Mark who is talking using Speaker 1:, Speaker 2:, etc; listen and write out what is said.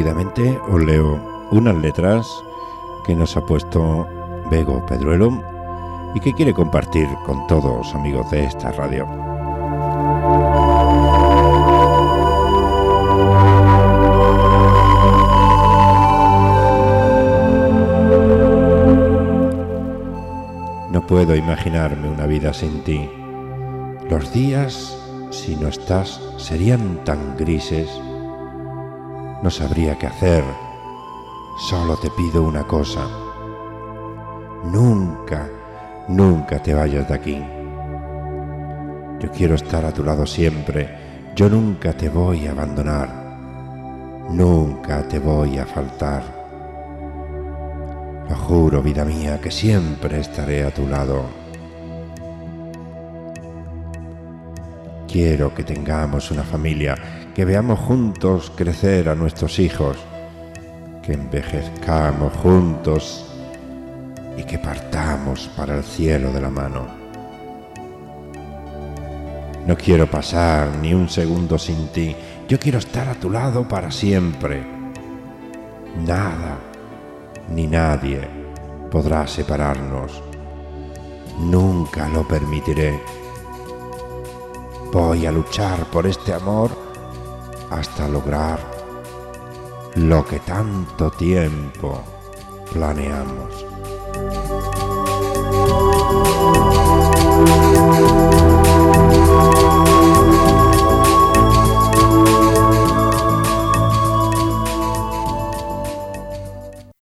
Speaker 1: rápidamente os leo unas letras que nos ha puesto Bego Pedruelo y que quiere compartir con todos amigos de esta radio. No puedo imaginarme una vida sin ti. Los días, si no estás, serían tan grises. No sabría qué hacer. Solo te pido una cosa. Nunca, nunca te vayas de aquí. Yo quiero estar a tu lado siempre. Yo nunca te voy a abandonar. Nunca te voy a faltar. Lo juro, vida mía, que siempre estaré a tu lado. Quiero que tengamos una familia, que veamos juntos crecer a nuestros hijos, que envejezcamos juntos y que partamos para el cielo de la mano. No quiero pasar ni un segundo sin ti. Yo quiero estar a tu lado para siempre. Nada ni nadie podrá separarnos. Nunca lo permitiré. Voy a luchar por este amor hasta lograr lo que tanto tiempo planeamos.